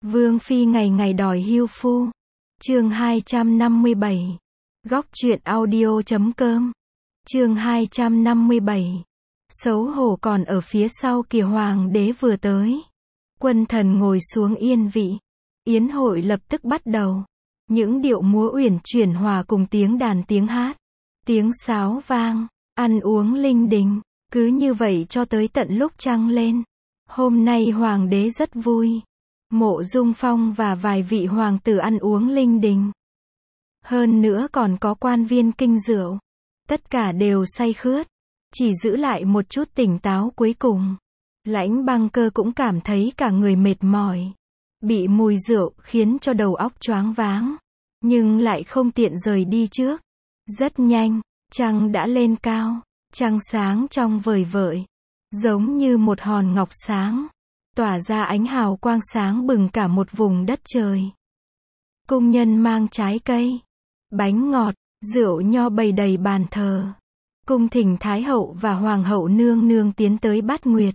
Vương phi ngày ngày đòi hưu phu. Chương 257. Góc truyện audio.com. Chương 257. Xấu hổ còn ở phía sau kìa, hoàng đế vừa tới. Quân thần ngồi xuống yên vị. Yến hội lập tức bắt đầu. Những điệu múa uyển chuyển hòa cùng tiếng đàn tiếng hát. Tiếng sáo vang, ăn uống linh đình. Cứ như vậy cho tới tận lúc trăng lên. Hôm nay hoàng đế rất vui. Mộ Dung Phong và vài vị hoàng tử ăn uống linh đình. Hơn nữa còn có quan viên kinh rượu. Tất cả đều say khướt. Chỉ giữ lại một chút tỉnh táo cuối cùng. Lãnh Băng Cơ cũng cảm thấy cả người mệt mỏi. Bị mùi rượu khiến cho đầu óc choáng váng. Nhưng lại không tiện rời đi trước. Rất nhanh, trăng đã lên cao. Trăng sáng trong vời vợi. Giống như một hòn ngọc sáng. Tỏa ra ánh hào quang sáng bừng cả một vùng đất trời. Cung nhân mang trái cây, bánh ngọt, rượu nho bày đầy bàn thờ. Cung thỉnh Thái hậu và Hoàng hậu nương nương tiến tới bát nguyệt.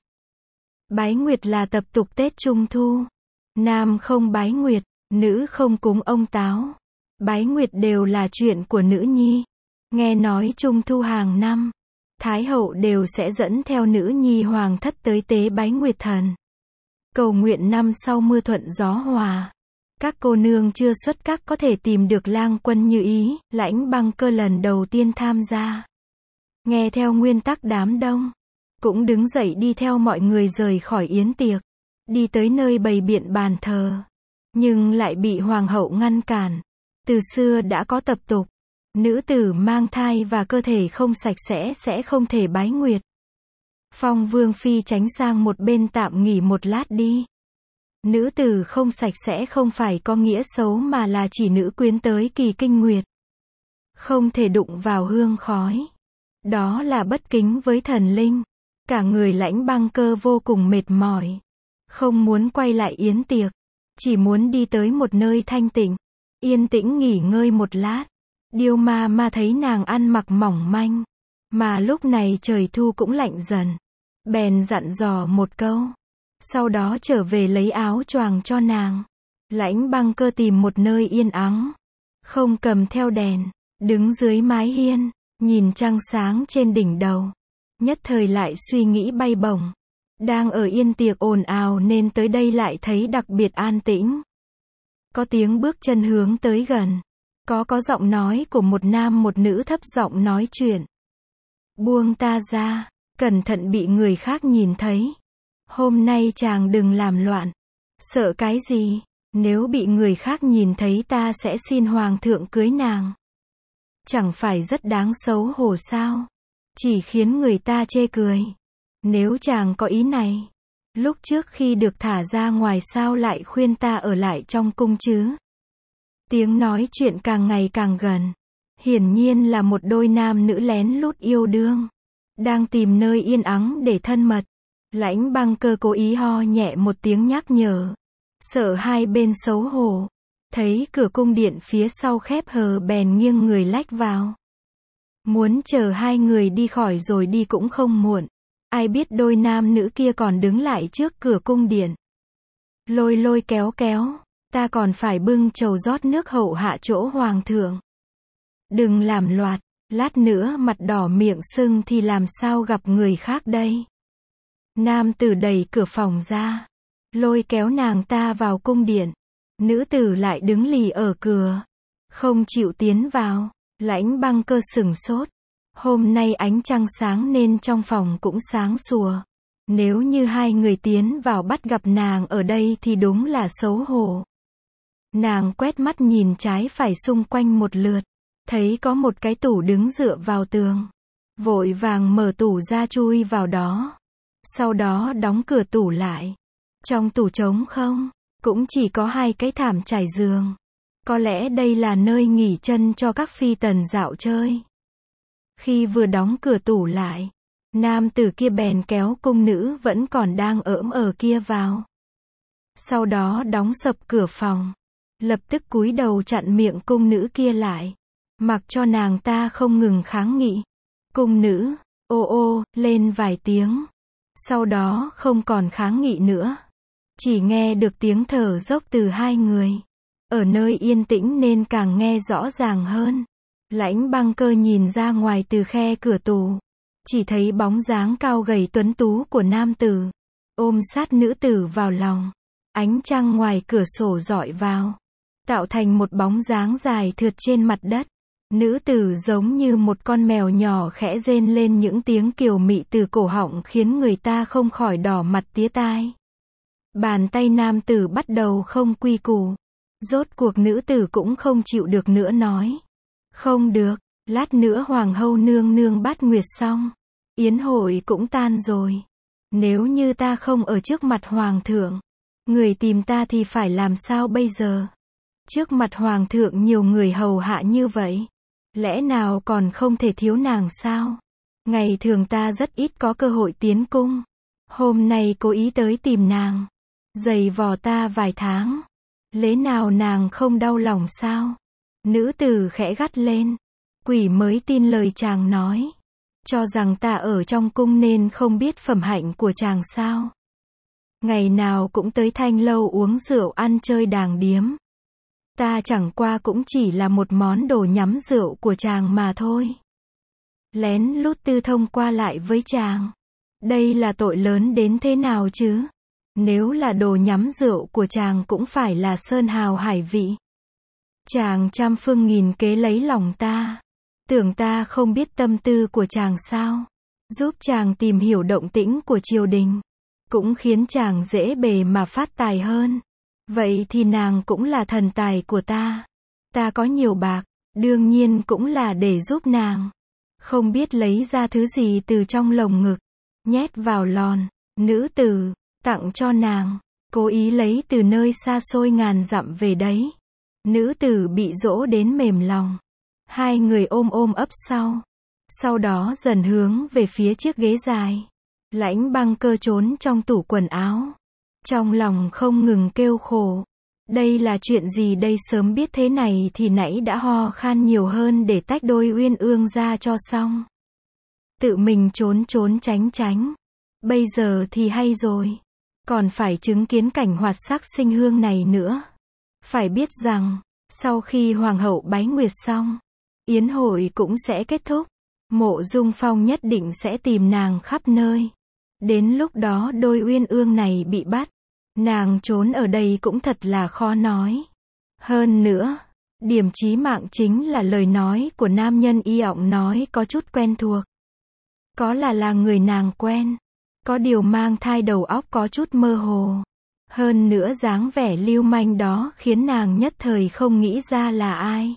Bái nguyệt là tập tục Tết Trung Thu. Nam không bái nguyệt, nữ không cúng ông Táo. Bái nguyệt đều là chuyện của nữ nhi. Nghe nói Trung Thu hàng năm, Thái hậu đều sẽ dẫn theo nữ nhi hoàng thất tới tế bái nguyệt thần. Cầu nguyện năm sau mưa thuận gió hòa. Các cô nương chưa xuất các có thể tìm được lang quân như ý. Lãnh Băng Cơ lần đầu tiên tham gia. Nghe theo nguyên tắc đám đông. Cũng đứng dậy đi theo mọi người rời khỏi yến tiệc. Đi tới nơi bày biện bàn thờ. Nhưng lại bị hoàng hậu ngăn cản. Từ xưa đã có tập tục. Nữ tử mang thai và cơ thể không sạch sẽ không thể bái nguyệt. Phong Vương phi tránh sang một bên tạm nghỉ một lát đi. Nữ tử không sạch sẽ không phải có nghĩa xấu mà là chỉ nữ quyến tới kỳ kinh nguyệt. Không thể đụng vào hương khói. Đó là bất kính với thần linh. Cả người Lãnh Băng Cơ vô cùng mệt mỏi. Không muốn quay lại yến tiệc. Chỉ muốn đi tới một nơi thanh tịnh. Yên tĩnh nghỉ ngơi một lát. Điêu ma thấy nàng ăn mặc mỏng manh. Mà lúc này trời thu cũng lạnh dần. Bèn dặn dò một câu. Sau đó trở về lấy áo choàng cho nàng. Lãnh Băng Cơ tìm một nơi yên ắng. Không cầm theo đèn. Đứng dưới mái hiên. Nhìn trăng sáng trên đỉnh đầu. Nhất thời lại suy nghĩ bay bổng. Đang ở yên tiệc ồn ào nên tới đây lại thấy đặc biệt an tĩnh. Có tiếng bước chân hướng tới gần. Có giọng nói của một nam một nữ thấp giọng nói chuyện. Buông ta ra, cẩn thận bị người khác nhìn thấy. Hôm nay chàng đừng làm loạn. Sợ cái gì? Nếu bị người khác nhìn thấy ta sẽ xin hoàng thượng cưới nàng. Chẳng phải rất đáng xấu hổ sao? Chỉ khiến người ta chê cười. Nếu chàng có ý này, lúc trước khi được thả ra ngoài sao lại khuyên ta ở lại trong cung chứ? Tiếng nói chuyện càng ngày càng gần. Hiển nhiên là một đôi nam nữ lén lút yêu đương. Đang tìm nơi yên ắng để thân mật. Lãnh Băng Cơ cố ý ho nhẹ một tiếng nhắc nhở. Sợ hai bên xấu hổ. Thấy cửa cung điện phía sau khép hờ bèn nghiêng người lách vào. Muốn chờ hai người đi khỏi rồi đi cũng không muộn. Ai biết đôi nam nữ kia còn đứng lại trước cửa cung điện. Lôi kéo. Ta còn phải bưng chầu rót nước hậu hạ chỗ hoàng thượng. Đừng làm loạt, lát nữa mặt đỏ miệng sưng thì làm sao gặp người khác đây. Nam tử đẩy cửa phòng ra. Lôi kéo nàng ta vào cung điện. Nữ tử lại đứng lì ở cửa. Không chịu tiến vào. Lãnh Băng Cơ sửng sốt. Hôm nay ánh trăng sáng nên trong phòng cũng sáng sủa. Nếu như hai người tiến vào bắt gặp nàng ở đây thì đúng là xấu hổ. Nàng quét mắt nhìn trái phải xung quanh một lượt. Thấy có một cái tủ đứng dựa vào tường. Vội vàng mở tủ ra chui vào đó. Sau đó đóng cửa tủ lại. Trong tủ trống không, cũng chỉ có hai cái thảm trải giường. Có lẽ đây là nơi nghỉ chân cho các phi tần dạo chơi. Khi vừa đóng cửa tủ lại, nam tử kia bèn kéo cung nữ vẫn còn đang ỡm ở kia vào. Sau đó đóng sập cửa phòng. Lập tức cúi đầu chặn miệng cung nữ kia lại. Mặc cho nàng ta không ngừng kháng nghị. Cung nữ, ô lên vài tiếng. Sau đó không còn kháng nghị nữa. Chỉ nghe được tiếng thở dốc từ hai người. Ở nơi yên tĩnh nên càng nghe rõ ràng hơn. Lãnh Băng Cơ nhìn ra ngoài từ khe cửa tủ. Chỉ thấy bóng dáng cao gầy tuấn tú của nam tử. Ôm sát nữ tử vào lòng. Ánh trăng ngoài cửa sổ rọi vào. Tạo thành một bóng dáng dài thượt trên mặt đất. Nữ tử giống như một con mèo nhỏ khẽ rên lên những tiếng kiều mị từ cổ họng khiến người ta không khỏi đỏ mặt tía tai. Bàn tay nam tử bắt đầu không quy củ. Rốt cuộc nữ tử cũng không chịu được nữa nói. Không được, lát nữa hoàng hậu nương nương bát nguyệt xong. Yến hội cũng tan rồi. Nếu như ta không ở trước mặt hoàng thượng, người tìm ta thì phải làm sao bây giờ? Trước mặt hoàng thượng nhiều người hầu hạ như vậy. Lẽ nào còn không thể thiếu nàng sao? Ngày thường ta rất ít có cơ hội tiến cung. Hôm nay cố ý tới tìm nàng. Giày vò ta vài tháng. Lẽ nào nàng không đau lòng sao? Nữ tử khẽ gắt lên. Quỷ mới tin lời chàng nói. Cho rằng ta ở trong cung nên không biết phẩm hạnh của chàng sao? Ngày nào cũng tới thanh lâu uống rượu ăn chơi đàng điếm. Ta chẳng qua cũng chỉ là một món đồ nhắm rượu của chàng mà thôi. Lén lút tư thông qua lại với chàng. Đây là tội lớn đến thế nào chứ? Nếu là đồ nhắm rượu của chàng cũng phải là sơn hào hải vị. Chàng trăm phương nghìn kế lấy lòng ta. Tưởng ta không biết tâm tư của chàng sao? Giúp chàng tìm hiểu động tĩnh của triều đình. Cũng khiến chàng dễ bề mà phát tài hơn. Vậy thì nàng cũng là thần tài của ta. Ta có nhiều bạc, đương nhiên cũng là để giúp nàng. Không biết lấy ra thứ gì từ trong lồng ngực. Nhét vào lon, nữ tử, tặng cho nàng. Cố ý lấy từ nơi xa xôi ngàn dặm về đấy. Nữ tử bị dỗ đến mềm lòng. Hai người ôm ôm ấp sau. Sau đó dần hướng về phía chiếc ghế dài. Lãnh Băng Cơ trốn trong tủ quần áo. Trong lòng không ngừng kêu khổ. Đây là chuyện gì đây, sớm biết thế này thì nãy đã ho khan nhiều hơn để tách đôi uyên ương ra cho xong. Tự mình trốn trốn tránh tránh. Bây giờ thì hay rồi. Còn phải chứng kiến cảnh hoạt sắc sinh hương này nữa. Phải biết rằng, sau khi hoàng hậu bái nguyệt xong, yến hội cũng sẽ kết thúc. Mộ Dung Phong nhất định sẽ tìm nàng khắp nơi. Đến lúc đó đôi uyên ương này bị bắt. Nàng trốn ở đây cũng thật là khó nói. Hơn nữa, điểm chí mạng chính là lời nói của nam nhân y ọng nói có chút quen thuộc. Có là người nàng quen. Có điều mang thai đầu óc có chút mơ hồ. Hơn nữa dáng vẻ lưu manh đó khiến nàng nhất thời không nghĩ ra là ai.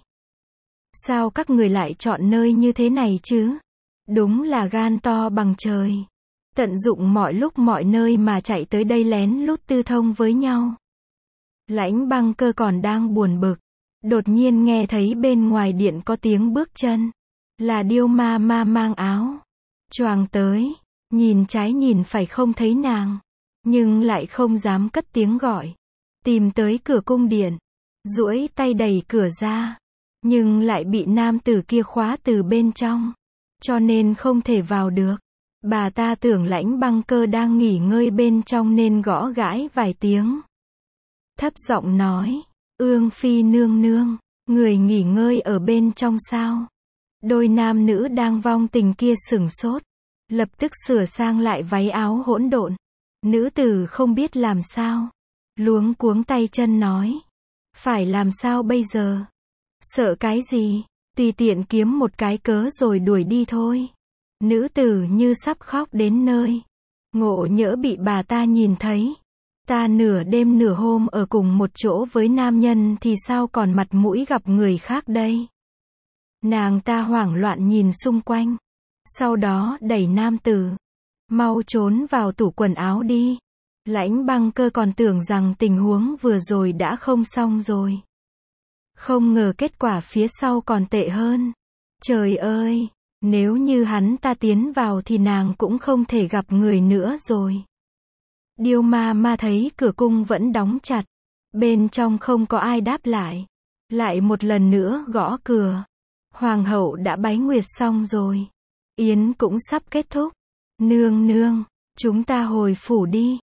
Sao các người lại chọn nơi như thế này chứ? Đúng là gan to bằng trời. Tận dụng mọi lúc mọi nơi mà chạy tới đây lén lút tư thông với nhau. Lãnh Băng Cơ còn đang buồn bực. Đột nhiên nghe thấy bên ngoài điện có tiếng bước chân. Là Điêu Ma Ma mang áo choàng tới. Nhìn trái nhìn phải không thấy nàng. Nhưng lại không dám cất tiếng gọi. Tìm tới cửa cung điện. Duỗi tay đẩy cửa ra. Nhưng lại bị nam tử kia khóa từ bên trong. Cho nên không thể vào được. Bà ta tưởng Lãnh Băng Cơ đang nghỉ ngơi bên trong nên gõ gãi vài tiếng. Thấp giọng nói, Ương Phi nương nương, người nghỉ ngơi ở bên trong sao? Đôi nam nữ đang vong tình kia sửng sốt. Lập tức sửa sang lại váy áo hỗn độn. Nữ tử không biết làm sao. Luống cuống tay chân nói. Phải làm sao bây giờ? Sợ cái gì? Tùy tiện kiếm một cái cớ rồi đuổi đi thôi. Nữ tử như sắp khóc đến nơi. Ngộ nhỡ bị bà ta nhìn thấy. Ta nửa đêm nửa hôm ở cùng một chỗ với nam nhân thì sao còn mặt mũi gặp người khác đây? Nàng ta hoảng loạn nhìn xung quanh. Sau đó đẩy nam tử. Mau trốn vào tủ quần áo đi. Lãnh Băng Cơ còn tưởng rằng tình huống vừa rồi đã không xong rồi. Không ngờ kết quả phía sau còn tệ hơn. Trời ơi! Nếu như hắn ta tiến vào thì nàng cũng không thể gặp người nữa rồi. Điêu Ma Ma thấy cửa cung vẫn đóng chặt. Bên trong không có ai đáp lại. Lại một lần nữa gõ cửa. Hoàng hậu đã bái nguyệt xong rồi. Yến cũng sắp kết thúc. Nương nương, chúng ta hồi phủ đi.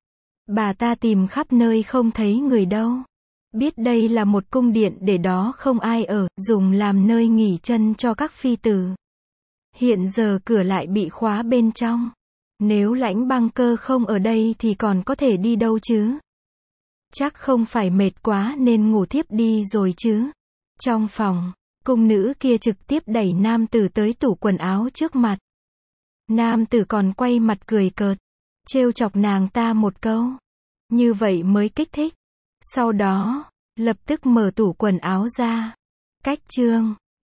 Bà ta tìm khắp nơi không thấy người đâu. Biết đây là một cung điện để đó không ai ở, dùng làm nơi nghỉ chân cho các phi tử. Hiện giờ cửa lại bị khóa bên trong. Nếu Lãnh Băng Cơ không ở đây thì còn có thể đi đâu chứ? Chắc không phải mệt quá nên ngủ thiếp đi rồi chứ. Trong phòng, cung nữ kia trực tiếp đẩy nam tử tới tủ quần áo trước mặt. Nam tử còn quay mặt cười cợt, trêu chọc nàng ta một câu. Như vậy mới kích thích. Sau đó, lập tức mở tủ quần áo ra. Cách chương